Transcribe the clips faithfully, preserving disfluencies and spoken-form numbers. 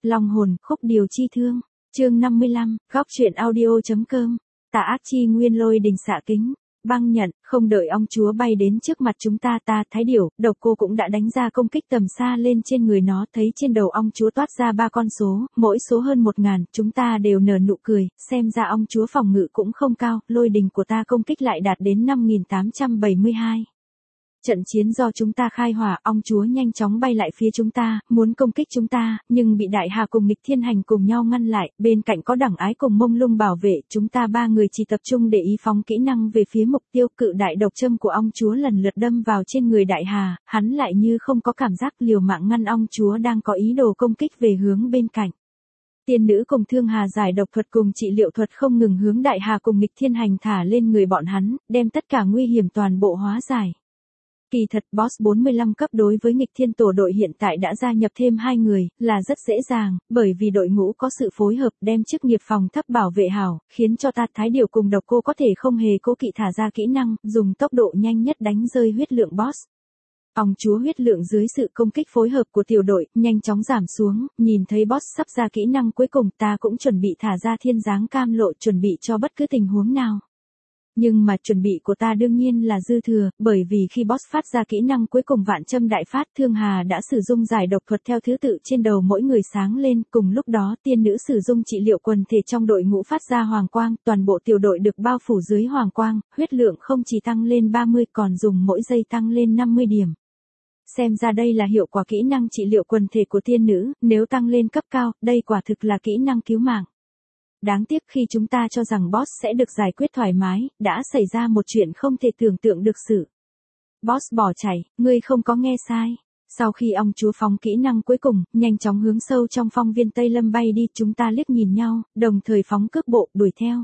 Long hồn, khúc điều chi thương. Chương năm mươi lăm, góc truyện audio.com. Tà ác chi nguyên lôi đình xạ kính. Băng nhận, không đợi ong chúa bay đến trước mặt chúng ta ta thái điểu, độc cô cũng đã đánh ra công kích tầm xa lên trên người nó, thấy trên đầu ong chúa toát ra ba con số, mỗi số hơn một ngàn, chúng ta đều nở nụ cười, xem ra ong chúa phòng ngự cũng không cao, lôi đình của ta công kích lại đạt đến năm nghìn tám trăm bảy mươi hai. Trận chiến do chúng ta khai hỏa, ong chúa nhanh chóng bay lại phía chúng ta, muốn công kích chúng ta, nhưng bị đại hà cùng nghịch thiên hành cùng nhau ngăn lại, bên cạnh có đẳng ái cùng mông lung bảo vệ, chúng ta ba người chỉ tập trung để ý phóng kỹ năng về phía mục tiêu. Cự đại độc châm của ong chúa lần lượt đâm vào trên người đại hà, hắn lại như không có cảm giác, liều mạng ngăn ong chúa đang có ý đồ công kích về hướng bên cạnh. Tiên nữ cùng thương hà giải độc thuật cùng trị liệu thuật không ngừng hướng đại hà cùng nghịch thiên hành thả lên người bọn hắn, đem tất cả nguy hiểm toàn bộ hóa giải. Kỳ thật boss bốn mươi lăm cấp đối với nghịch thiên tổ đội hiện tại đã gia nhập thêm hai người, là rất dễ dàng, bởi vì đội ngũ có sự phối hợp đem chức nghiệp phòng thấp bảo vệ hảo, khiến cho ta thái điều cùng độc cô có thể không hề cố kỵ thả ra kỹ năng, dùng tốc độ nhanh nhất đánh rơi huyết lượng boss. Ong chúa huyết lượng dưới sự công kích phối hợp của tiểu đội, nhanh chóng giảm xuống, nhìn thấy boss sắp ra kỹ năng cuối cùng ta cũng chuẩn bị thả ra thiên giáng cam lộ chuẩn bị cho bất cứ tình huống nào. Nhưng mà chuẩn bị của ta đương nhiên là dư thừa, bởi vì khi boss phát ra kỹ năng cuối cùng vạn châm đại phát, thương hà đã sử dụng giải độc thuật theo thứ tự trên đầu mỗi người sáng lên, cùng lúc đó tiên nữ sử dụng trị liệu quần thể trong đội ngũ phát ra hoàng quang, toàn bộ tiểu đội được bao phủ dưới hoàng quang, huyết lượng không chỉ tăng lên ba mươi còn dùng mỗi giây tăng lên năm mươi điểm. Xem ra đây là hiệu quả kỹ năng trị liệu quần thể của tiên nữ, nếu tăng lên cấp cao, đây quả thực là kỹ năng cứu mạng. Đáng tiếc khi chúng ta cho rằng boss sẽ được giải quyết thoải mái, đã xảy ra một chuyện không thể tưởng tượng được sự. Boss bỏ chạy, ngươi không có nghe sai. Sau khi ong chúa phóng kỹ năng cuối cùng, nhanh chóng hướng sâu trong phong viên Tây Lâm bay đi, chúng ta liếc nhìn nhau, đồng thời phóng cước bộ, đuổi theo.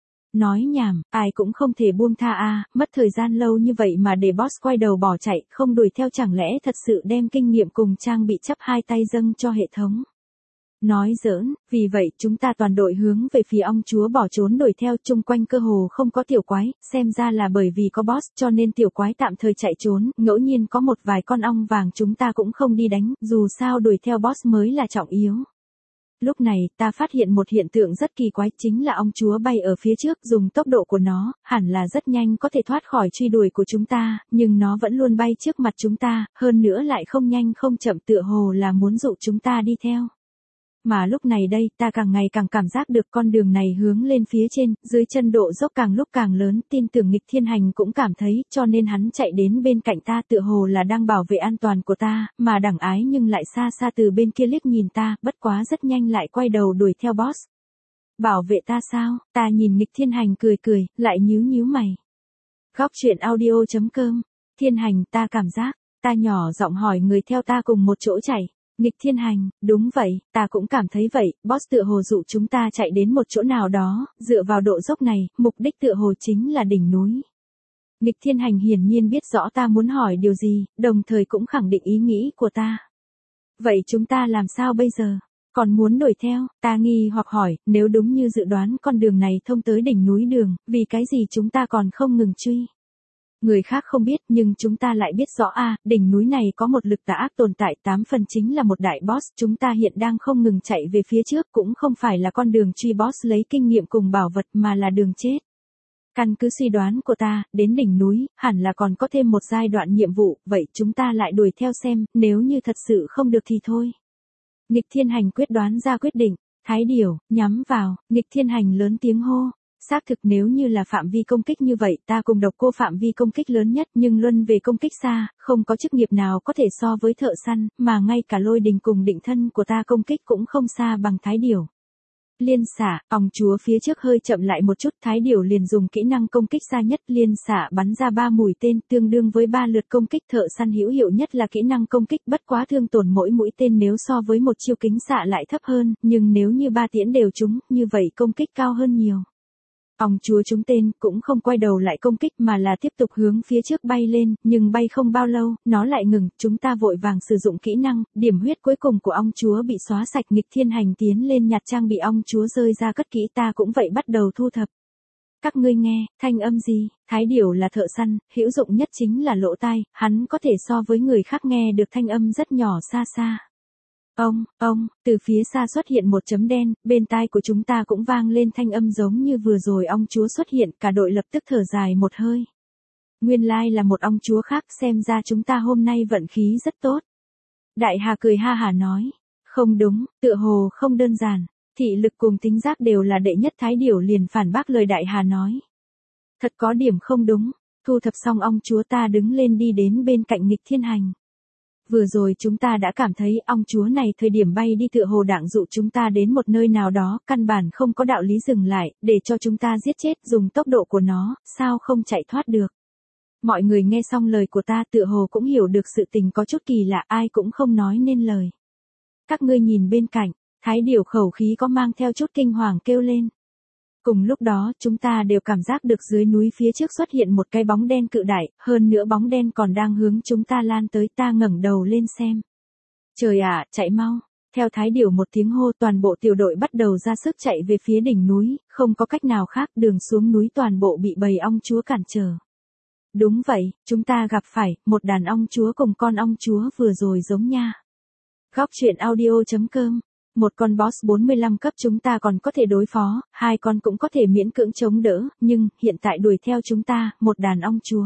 Nói nhảm, ai cũng không thể buông tha a, mất thời gian lâu như vậy mà để boss quay đầu bỏ chạy, không đuổi theo chẳng lẽ thật sự đem kinh nghiệm cùng trang bị chắp hai tay dâng cho hệ thống. Nói giỡn, vì vậy chúng ta toàn đội hướng về phía ong chúa bỏ trốn đuổi theo, chung quanh cơ hồ không có tiểu quái, xem ra là bởi vì có boss cho nên tiểu quái tạm thời chạy trốn, ngẫu nhiên có một vài con ong vàng chúng ta cũng không đi đánh, dù sao đuổi theo boss mới là trọng yếu. Lúc này ta phát hiện một hiện tượng rất kỳ quái, chính là ong chúa bay ở phía trước, dùng tốc độ của nó, hẳn là rất nhanh có thể thoát khỏi truy đuổi của chúng ta, nhưng nó vẫn luôn bay trước mặt chúng ta, hơn nữa lại không nhanh không chậm, tựa hồ là muốn dụ chúng ta đi theo. Mà lúc này đây, ta càng ngày càng cảm giác được con đường này hướng lên phía trên, dưới chân độ dốc càng lúc càng lớn, tin tưởng nghịch thiên hành cũng cảm thấy, cho nên hắn chạy đến bên cạnh ta tựa hồ là đang bảo vệ an toàn của ta, mà đẳng ái nhưng lại xa xa từ bên kia liếc nhìn ta, bất quá rất nhanh lại quay đầu đuổi theo boss. Bảo vệ ta sao? Ta nhìn nghịch thiên hành cười cười, lại nhíu nhíu mày. Góc truyện audio.com. Thiên hành, ta cảm giác, ta nhỏ giọng hỏi người theo ta cùng một chỗ chạy. Nghịch thiên hành, đúng vậy, ta cũng cảm thấy vậy, boss tựa hồ dụ chúng ta chạy đến một chỗ nào đó, dựa vào độ dốc này, mục đích tựa hồ chính là đỉnh núi. Nghịch thiên hành hiển nhiên biết rõ ta muốn hỏi điều gì, đồng thời cũng khẳng định ý nghĩ của ta. Vậy chúng ta làm sao bây giờ? Còn muốn đuổi theo, ta nghi hoặc hỏi, nếu đúng như dự đoán con đường này thông tới đỉnh núi đường, vì cái gì chúng ta còn không ngừng truy? Người khác không biết nhưng chúng ta lại biết rõ a, à, đỉnh núi này có một lực tà ác tồn tại, tám phần chính là một đại boss, chúng ta hiện đang không ngừng chạy về phía trước, cũng không phải là con đường truy boss lấy kinh nghiệm cùng bảo vật mà là đường chết. Căn cứ suy đoán của ta, đến đỉnh núi, hẳn là còn có thêm một giai đoạn nhiệm vụ, vậy chúng ta lại đuổi theo xem, nếu như thật sự không được thì thôi. Nghịch thiên hành quyết đoán ra quyết định, thái điểu, nhắm vào, nghịch thiên hành lớn tiếng hô. Xác thực nếu như là phạm vi công kích như vậy, ta cùng độc cô phạm vi công kích lớn nhất, nhưng luân về công kích xa, không có chức nghiệp nào có thể so với thợ săn, mà ngay cả lôi đình cùng định thân của ta công kích cũng không xa bằng thái điểu. Liên xạ, ong chúa phía trước hơi chậm lại một chút, thái điểu liền dùng kỹ năng công kích xa nhất, liên xạ bắn ra ba mũi tên, tương đương với ba lượt công kích. Thợ săn hữu hiệu nhất là kỹ năng công kích, bất quá thương tổn mỗi mũi tên nếu so với một chiêu kính xạ lại thấp hơn, nhưng nếu như ba tiễn đều trúng, như vậy công kích cao hơn nhiều. Ong chúa trúng tên, cũng không quay đầu lại công kích mà là tiếp tục hướng phía trước bay lên, nhưng bay không bao lâu, nó lại ngừng, chúng ta vội vàng sử dụng kỹ năng, điểm huyết cuối cùng của ong chúa bị xóa sạch, nghịch thiên hành tiến lên nhặt trang bị ong chúa rơi ra cất kỹ, ta cũng vậy bắt đầu thu thập. Các ngươi nghe, thanh âm gì? Thái điểu là thợ săn, hữu dụng nhất chính là lỗ tai, hắn có thể so với người khác nghe được thanh âm rất nhỏ xa xa. Ông, ông, từ phía xa xuất hiện một chấm đen, bên tai của chúng ta cũng vang lên thanh âm giống như vừa rồi ong chúa xuất hiện, cả đội lập tức thở dài một hơi. Nguyên lai là một ong chúa khác, xem ra chúng ta hôm nay vận khí rất tốt. Đại Hà cười ha hả nói, không đúng, tựa hồ không đơn giản, thị lực cùng tính giác đều là đệ nhất. Thái Điểu liền phản bác lời Đại Hà nói. Thật có điểm không đúng, thu thập xong ong chúa ta đứng lên đi đến bên cạnh Nghịch Thiên Hành. Vừa rồi chúng ta đã cảm thấy ong chúa này thời điểm bay đi tựa hồ đặng dụ chúng ta đến một nơi nào đó, căn bản không có đạo lý dừng lại, để cho chúng ta giết chết, dùng tốc độ của nó, sao không chạy thoát được. Mọi người nghe xong lời của ta tựa hồ cũng hiểu được sự tình có chút kỳ lạ, ai cũng không nói nên lời. Các ngươi nhìn bên cạnh, Thái Điểu khẩu khí có mang theo chút kinh hoàng kêu lên. Cùng lúc đó chúng ta đều cảm giác được dưới núi phía trước xuất hiện một cái bóng đen cự đại, hơn nữa bóng đen còn đang hướng chúng ta lan tới. Ta ngẩng đầu lên xem. Trời ạ, chạy mau. Theo Thái Điểu một tiếng hô, toàn bộ tiểu đội bắt đầu ra sức chạy về phía đỉnh núi, không có cách nào khác, đường xuống núi toàn bộ bị bầy ong chúa cản trở. Đúng vậy, chúng ta gặp phải một đàn ong chúa cùng con ong chúa vừa rồi giống nha. Góc truyện audio chấm com. Một con boss bốn mươi lăm cấp chúng ta còn có thể đối phó, hai con cũng có thể miễn cưỡng chống đỡ, nhưng hiện tại đuổi theo chúng ta, một đàn ong chúa.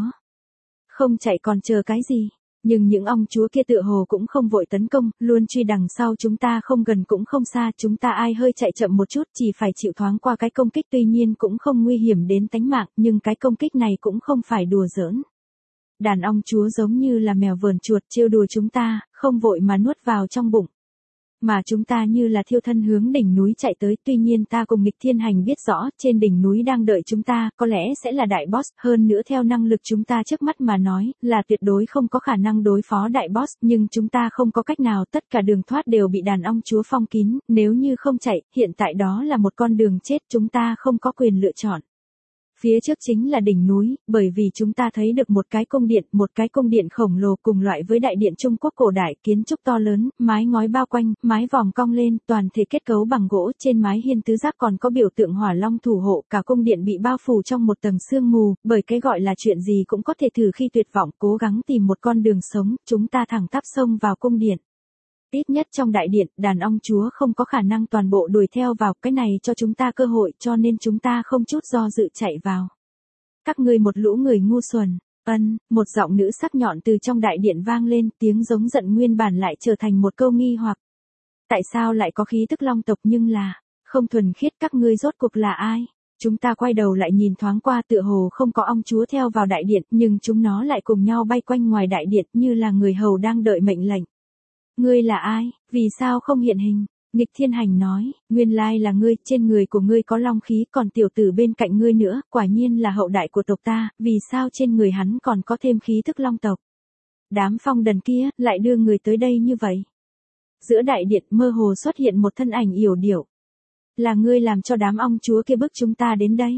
Không chạy còn chờ cái gì? Nhưng những ong chúa kia tựa hồ cũng không vội tấn công, luôn truy đằng sau chúng ta, không gần cũng không xa, chúng ta ai hơi chạy chậm một chút chỉ phải chịu thoáng qua cái công kích, tuy nhiên cũng không nguy hiểm đến tánh mạng, nhưng cái công kích này cũng không phải đùa giỡn. Đàn ong chúa giống như là mèo vờn chuột trêu đùa chúng ta, không vội mà nuốt vào trong bụng. Mà chúng ta như là thiêu thân hướng đỉnh núi chạy tới, tuy nhiên ta cùng Nghịch Thiên Hành biết rõ, trên đỉnh núi đang đợi chúng ta, có lẽ sẽ là đại boss, hơn nữa theo năng lực chúng ta trước mắt mà nói, là tuyệt đối không có khả năng đối phó đại boss, nhưng chúng ta không có cách nào, tất cả đường thoát đều bị đàn ong chúa phong kín, nếu như không chạy, hiện tại đó là một con đường chết, chúng ta không có quyền lựa chọn. Phía trước chính là đỉnh núi, bởi vì chúng ta thấy được một cái cung điện, một cái cung điện khổng lồ cùng loại với đại điện Trung Quốc cổ đại, kiến trúc to lớn, mái ngói bao quanh, mái vòm cong lên, toàn thể kết cấu bằng gỗ, trên mái hiên tứ giác còn có biểu tượng hỏa long thủ hộ, cả cung điện bị bao phủ trong một tầng sương mù, bởi cái gọi là chuyện gì cũng có thể thử khi tuyệt vọng, cố gắng tìm một con đường sống, chúng ta thẳng tắp xông vào cung điện. Ít nhất trong đại điện, đàn ong chúa không có khả năng toàn bộ đuổi theo vào, cái này cho chúng ta cơ hội, cho nên chúng ta không chút do dự chạy vào. Các ngươi một lũ người ngu xuẩn. Ân, một giọng nữ sắc nhọn từ trong đại điện vang lên, tiếng giống giận nguyên bản lại trở thành một câu nghi hoặc. Tại sao lại có khí tức long tộc nhưng là, không thuần khiết, các ngươi rốt cuộc là ai? Chúng ta quay đầu lại nhìn thoáng qua, tựa hồ không có ong chúa theo vào đại điện, nhưng chúng nó lại cùng nhau bay quanh ngoài đại điện như là người hầu đang đợi mệnh lệnh. Ngươi là ai, vì sao không hiện hình? Nghịch Thiên Hành nói, nguyên lai là ngươi, trên người của ngươi có long khí, còn tiểu tử bên cạnh ngươi nữa, quả nhiên là hậu đại của tộc ta, vì sao trên người hắn còn có thêm khí thức long tộc? Đám phong đần kia, lại đưa người tới đây như vậy. Giữa đại điện mơ hồ xuất hiện một thân ảnh yểu điệu. Là ngươi làm cho đám ong chúa kia bức chúng ta đến đây.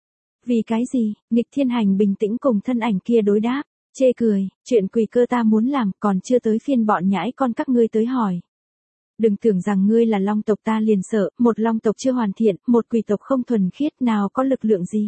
Vì cái gì? Nghịch Thiên Hành bình tĩnh cùng thân ảnh kia đối đáp. Chê cười, chuyện quỷ cơ ta muốn làm, còn chưa tới phiên bọn nhãi con các ngươi tới hỏi. Đừng tưởng rằng ngươi là long tộc ta liền sợ, một long tộc chưa hoàn thiện, một quỷ tộc không thuần khiết, nào có lực lượng gì.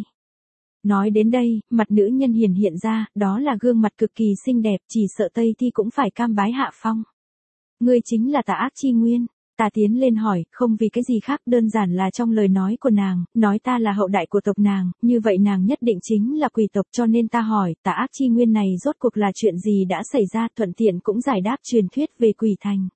Nói đến đây, mặt nữ nhân hiển hiện ra, đó là gương mặt cực kỳ xinh đẹp, chỉ sợ Tây Thi cũng phải cam bái hạ phong. Ngươi chính là Tà Ác Chi Nguyên. Ta tiến lên hỏi, không vì cái gì khác, đơn giản là trong lời nói của nàng, nói ta là hậu đại của tộc nàng, như vậy nàng nhất định chính là quỷ tộc, cho nên ta hỏi, Tà Ác Chi Nguyên này rốt cuộc là chuyện gì đã xảy ra, thuận tiện cũng giải đáp truyền thuyết về quỷ thành.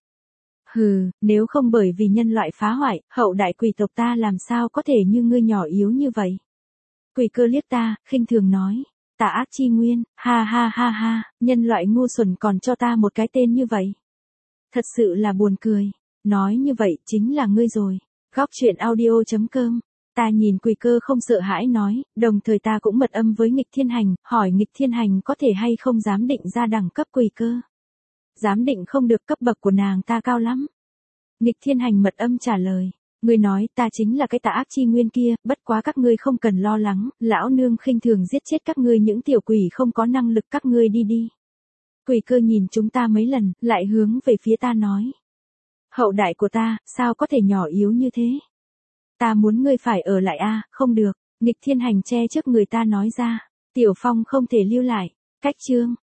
Hừ, nếu không bởi vì nhân loại phá hoại, hậu đại quỷ tộc ta làm sao có thể như ngươi nhỏ yếu như vậy. Quỷ cơ liếc ta, khinh thường nói, Tà Ác Chi Nguyên, ha ha ha ha, nhân loại ngu xuẩn còn cho ta một cái tên như vậy. Thật sự là buồn cười. Nói như vậy chính là ngươi rồi. Góc truyện audio chấm com. Ta nhìn quỷ cơ không sợ hãi nói, đồng thời ta cũng mật âm với Nghịch Thiên Hành, hỏi Nghịch Thiên Hành có thể hay không giám định ra đẳng cấp quỷ cơ. Giám định không được, cấp bậc của nàng ta cao lắm. Nghịch Thiên Hành mật âm trả lời, ngươi nói ta chính là cái Tà Ác Chi Nguyên kia, bất quá các ngươi không cần lo lắng, lão nương khinh thường giết chết các ngươi những tiểu quỷ không có năng lực, các ngươi đi đi. Quỷ cơ nhìn chúng ta mấy lần, lại hướng về phía ta nói. Hậu đại của ta, sao có thể nhỏ yếu như thế? Ta muốn ngươi phải ở lại a, à, không được. Nghịch Thiên Hành che trước người ta nói ra. Tiểu Phong không thể lưu lại. Cách chương.